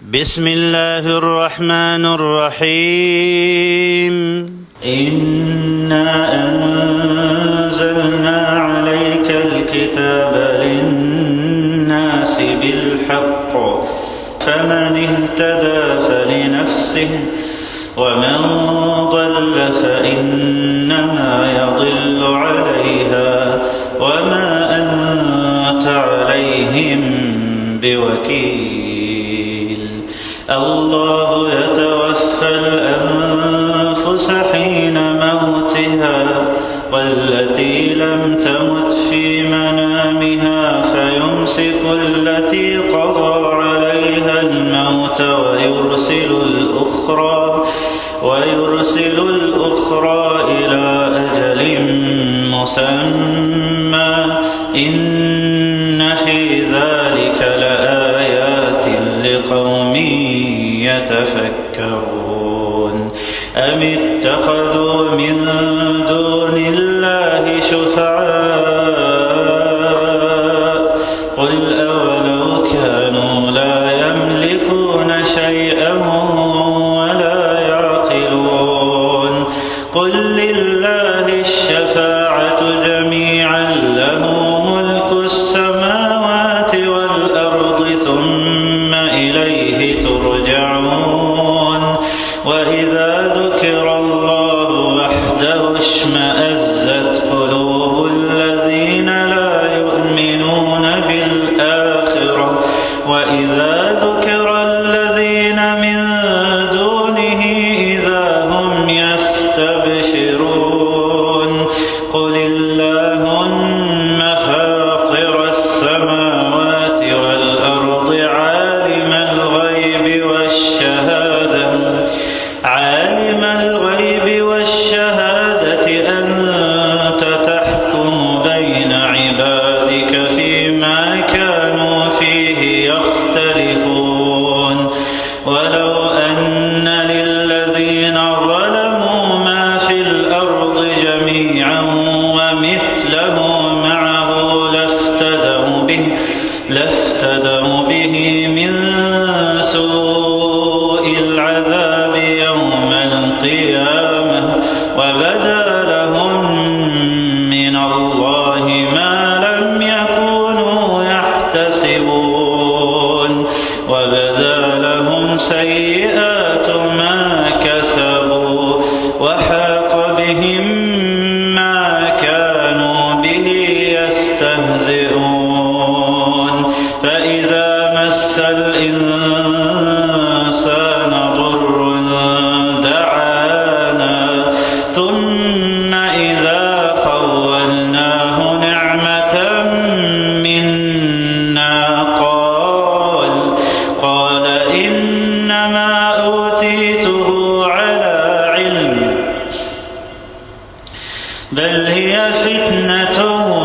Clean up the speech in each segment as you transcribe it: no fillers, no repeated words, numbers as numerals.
بسم الله الرحمن الرحيم. إنا أنزلنا عليك الكتاب للناس بالحق فمن اهتدى فلنفسه ومن ضل فإنما يضل عليها وما أنت عليهم بوكيل. الله يتوفى الأنفس حين موتها والتي لم تمت في منامها فيمسك التي قضى عليها الموت ويرسل الأخرى إلى أجل مسمى إن في ذلك لآيات لقوم يتفكرون. أم اتخذوا من دون الله شفعاء قل أولو كانوا لا يملكون شيئا ولا يعقلون قل لله الشفاعة جميعا له ملك السماوات والأرض ثم إليه ترجعون. وإذا ذكر الله وحده اشمأزت قلوب الذين لا يؤمنون بالآخرة وإذا ذكر الذين من دونه إذا هم يستبشرون. قل اللهم فاطر السماوات والأرض عالم الغيب والشهادة أنت تحكم بين عبادك فيما كانوا فيه يختلفون. ولو أن للذين ظلموا ما في الأرض جميعا ومثله معه لافتدوا به من سوء العذاب يوم القيامة وبدا لهم من الله ما لم يكونوا يحتسبون وبدا لهم سيئات ما كسبوا وحاق بهم ما كانوا به يستهزئون. فإذا مس الإنسان ضر دعانا ثم إذا خولناه نعمة منا قال إنما أوتيته على علم بل هي فتنة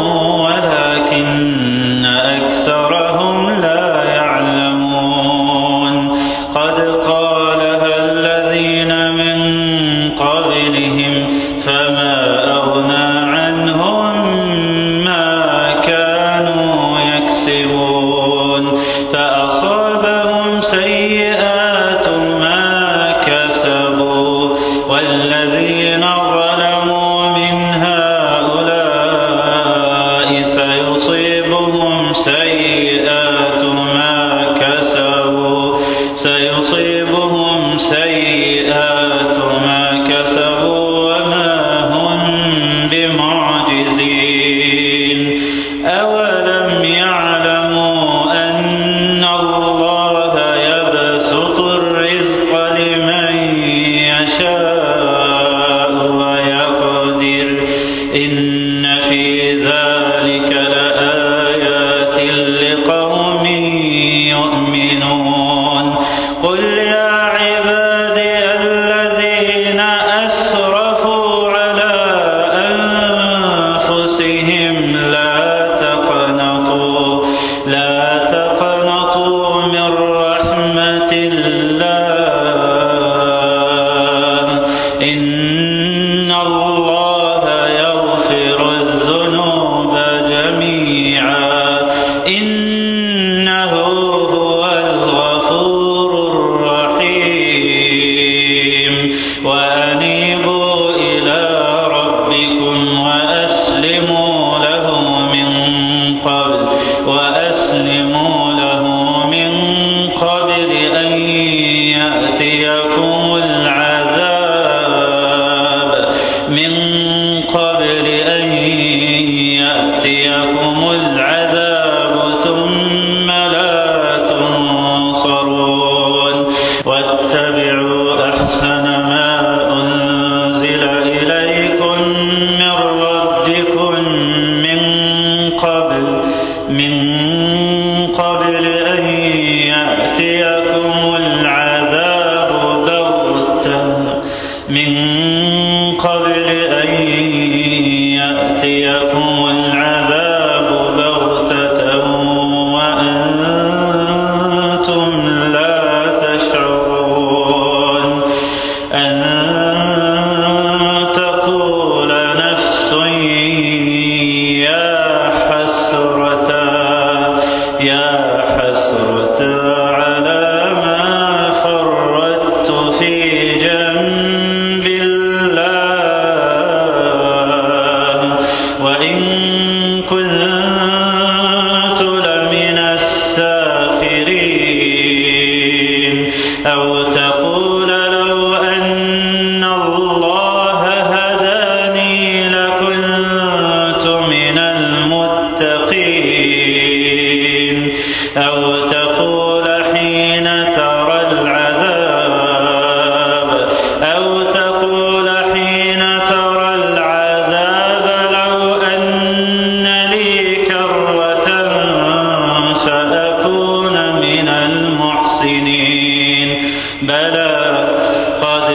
ولكن أكثرهم لا يعلمون. قد قالها الذين من قبلهم فما أغنى عنهم ما كانوا يكسبون فأصابهم سيئات ما كسبوا والذين ظلموا من هؤلاء سيصيبهم سيئات ما كسبوا وما هم بمعجزين. أولم يعلموا أن الله يبسط الرزق لمن يشاء ويقدر إن في ذلك لآيات لقوم يؤمنون. قل يا عبادي الذين أسرفوا على أنفسهم لا تقنطوا من رحمة الله إن الله يغفر الذنوب جميعا إنه هو الغفور واتبعوا أحسن ما أنزل إليكم من ربكم من قبل أن يأتيكم العذاب بغتة وأنتم لا تشعرون أن تقول نفس يا حسرة على ما فرطت في جنب الله وإن كنت لمن الساخرين أو تقول لو أن الله هداني لكنت من المتقين أو تقول حين ترى العذاب لو أن لي كرة فأكون من المحسنين بلى قد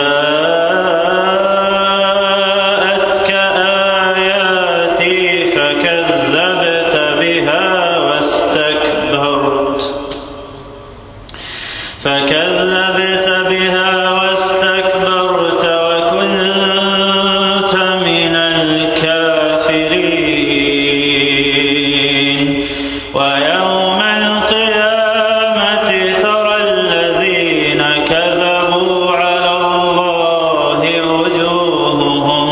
جاءتك آياتي فكذبت بها واستكبرت وكنت من الكافرين ويوم القيامة ترى الذين كذبوا على الله وجوههم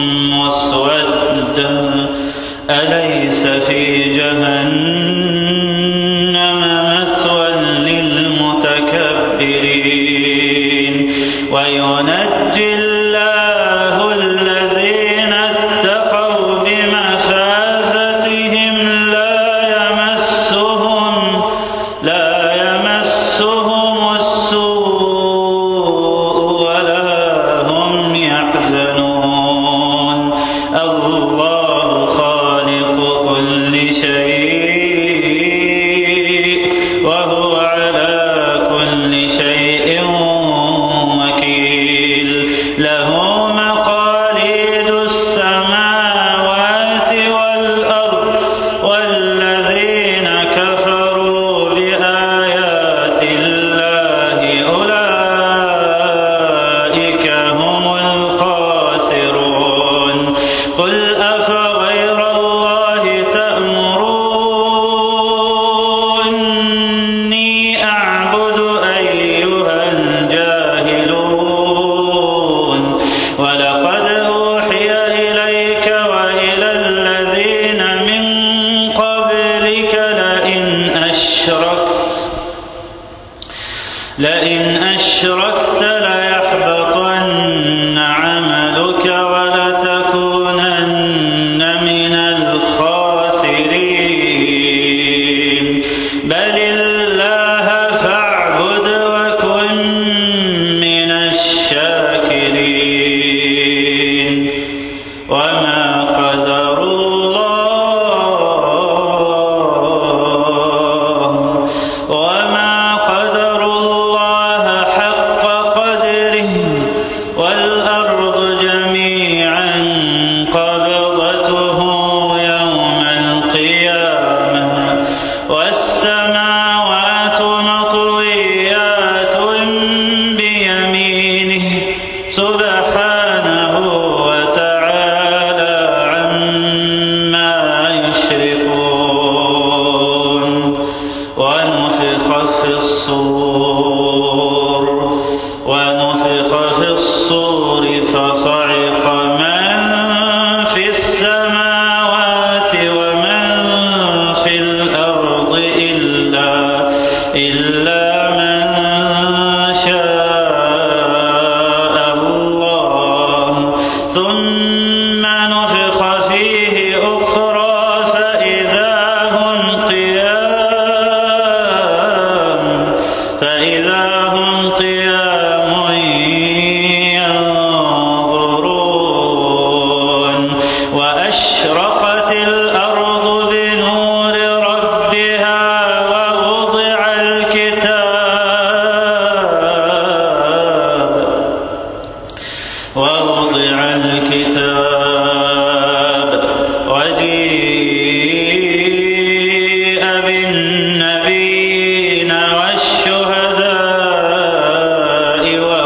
مسودة أليس في جهنم مثوى للمتكبرين وينجي الله الذين اتقوا بمفازتهم لا يمسهم السوء ولا هم يحزنون الله خالق كل شيء وهو على كل شيء وكيل له مقاليد السماوات والأرض والذين كفروا بآيات الله أولئك هم الخاسرون قل أفغير الله تأمروني أعبد أيها الجاهلون ولقد أوحي إليك وإلى الذين من قبلك لئن أشركت ليحبطن عملك ولتكونن من الخاسرين بل الله فاعبد وكن من الشاكرين وما قدروا الله حق قدره فإذا هم قيام ينظرون وأشرقت الأرض بنور ربها ووضع الكتاب وجيء بالنبيين والشهداء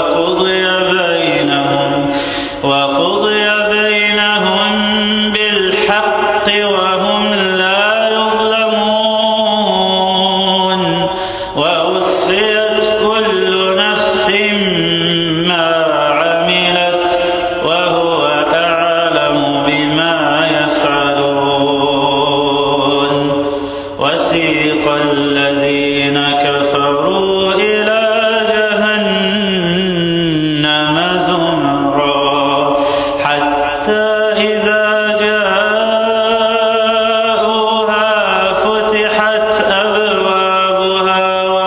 وقضي بينهم بالحق وهم لا يظلمون ووفيت كل نفس ما عملت وهو أعلم بما يفعلون وسيق الذين كفروا إلى جهنم زمرا حتى إذا جاءوها فتحت أبوابها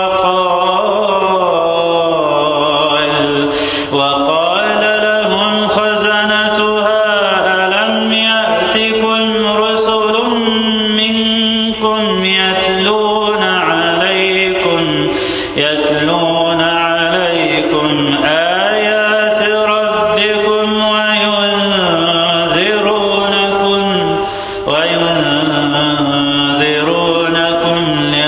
وقال لهم خزنتها ألم يأتكم رسل منكم يتلون عليكم آيات ربكم وينذرونكم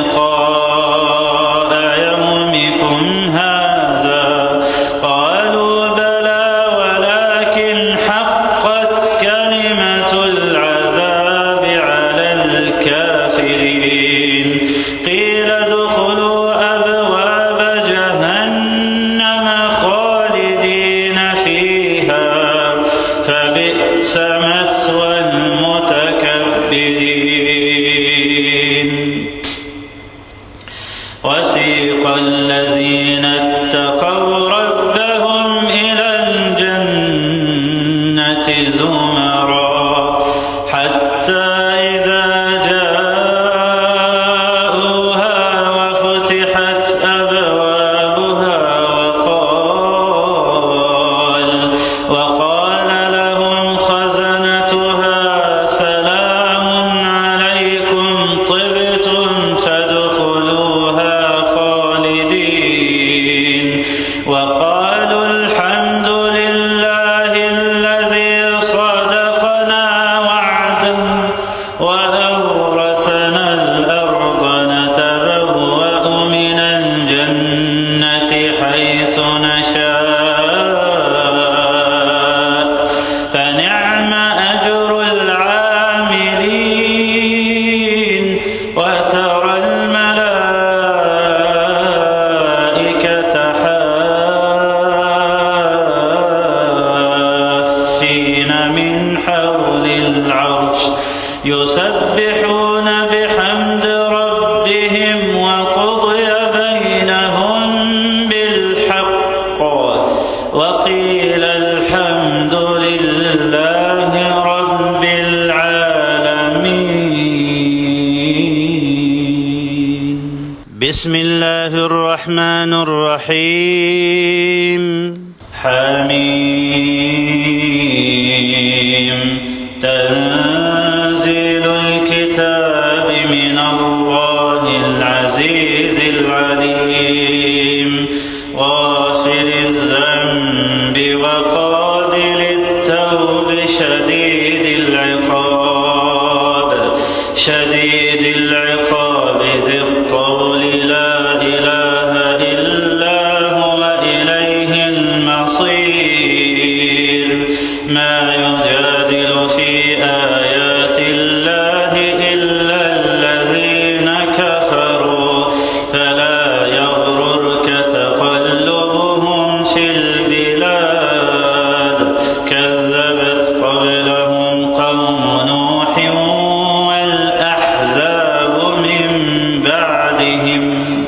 لقاء يومكم هذا قالوا بلى ولكن حقت كلمة العذاب على الكافرين قيل ادخلوا أبواب جهنم خالدين فيها فبئس مثوى المتكبرين وسيق الذين اتقوا ربهم إلى الجنة زمرا حتى إذا جاءوها وفتحت أبوابها وقال لهم خزنتها سلام عليكم طبتم فادخلوها خالدين وقالوا الحمد لله الذي صدقنا وعده وأورثنا الأرض نتبوأ من الجنة حيث نشاء فنعم أجر العاملين وترى الملائكة حافين من حول العرش يسبحون بحمد ربهم وقضي بينهم بالحق وقيل الحمد لله رب العالمين بسم الله الرحمن الرحيم حميم تنزيل الكتاب من الله العزيز العليم غافر الذنب وقابل التوب شديد العقاب ذي الطول لا إله إلا هو إليه المصير ما يجادل في آيات الله إلا الذين كفروا فلا يغررك تقلبهم في البلاد كذبت قبلهم قوم نوح والأحزاب من بعدهم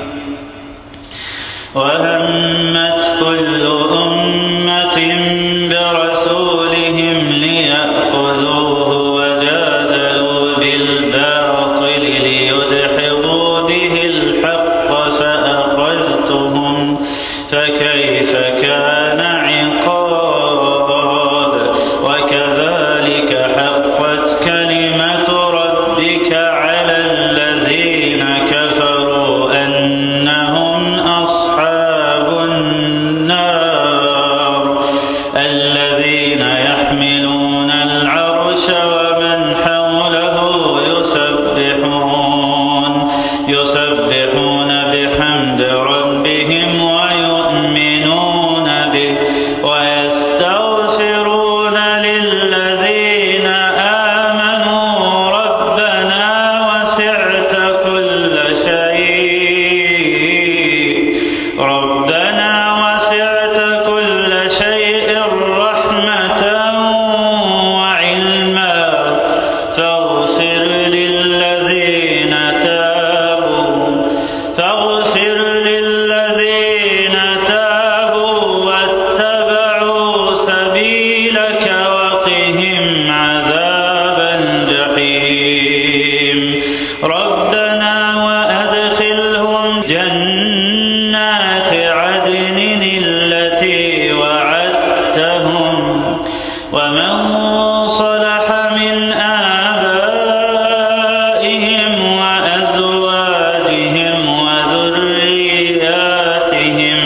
وهمت كل أمة برسولهم ليأخذوه وجادلوا بالباطل ليدحضوا به الحق فأخذتهم ربنا وسعت كل شيء رحمة وعلما فاغفر للذين تابوا واتبعوا سبيلك وقهم عذاب الجحيم ربنا وأدخلهم جنات عدن التي وعدتهم ومن صلح من آبائهم وأزواجهم وذرياتهم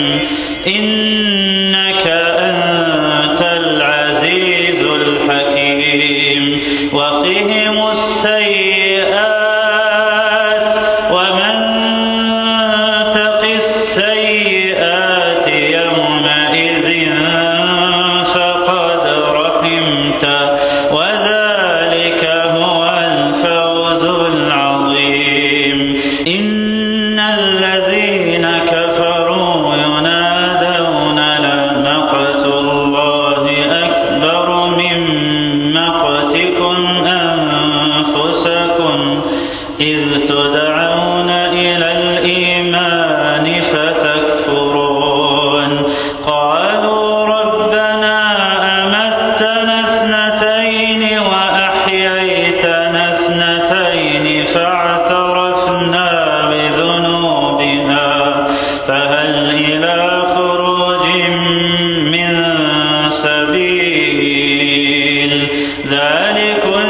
إنك أنت العزيز الحكيم وقهم السيئات ومن تق السيئات يومئذ فقد رحمته وذلك هو الفوز العظيم إن الذين كفروا ينادون لمقت الله أكبر من مقتكم أنفسكم إذ تدعون إلى الإيمان فتكفرون قالوا ربنا أمتنا اثنتين وأحييتنا اثنتين فاعترفنا بذنوبنا فهل إلى خروج من سبيل ذلكم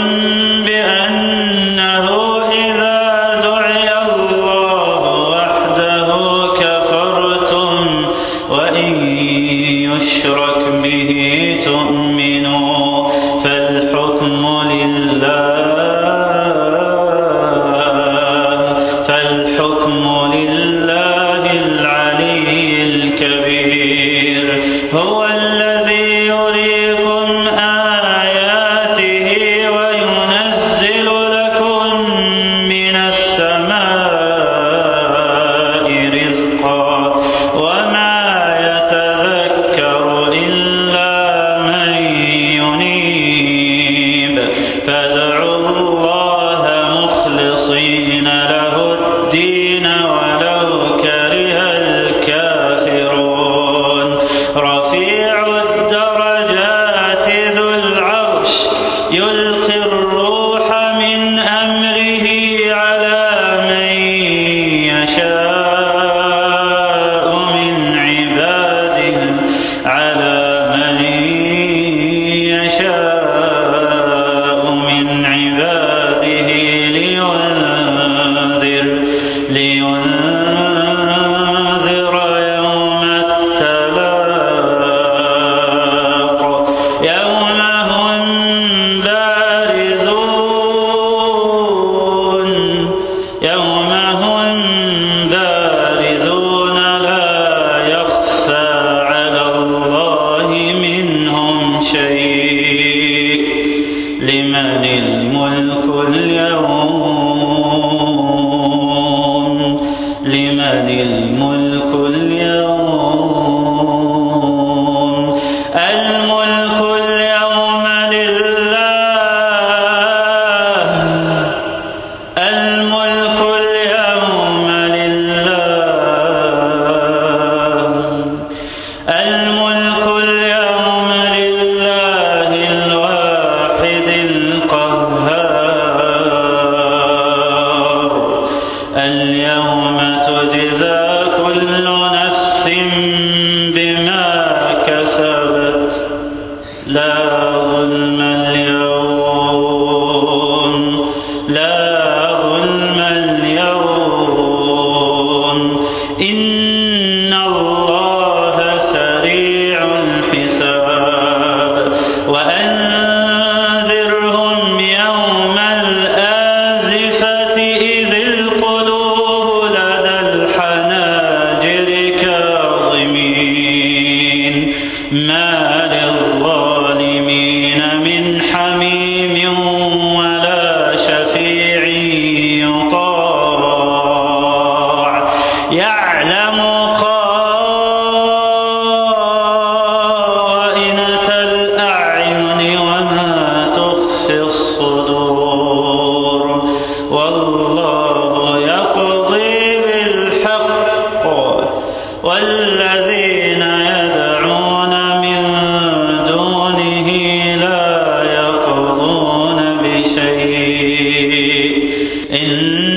بأنه إذا دعي الله وحده كفرتم وإن يشرك به تؤمنوا فالحكم لله العلي الكبير هو الذي يريكم آياته وينزل لكم من السماء رزقا وما يتذكر إلا من ينيب فادعوا الله مخلصين له الدين ولو كره الكافرون رفيع الدرجات ذو العرش يلقي الروح من أمره على من يشاء من عباده لينذر يوم التلاق يوم هم بارزون لا يخفى على الله منهم شيء لمن الملك اليوم الملك اليوم لله الواحد القهار اليوم تجزى كل نفس بما كسبت لا ظلم اليوم إن الله سريع الحساب وأنذرهم يوم الآزفة إذ القلوب لدى الحناجر كاظمين ما للظالمين من حميم ولا شفيع يطاع يعلم خائنة إن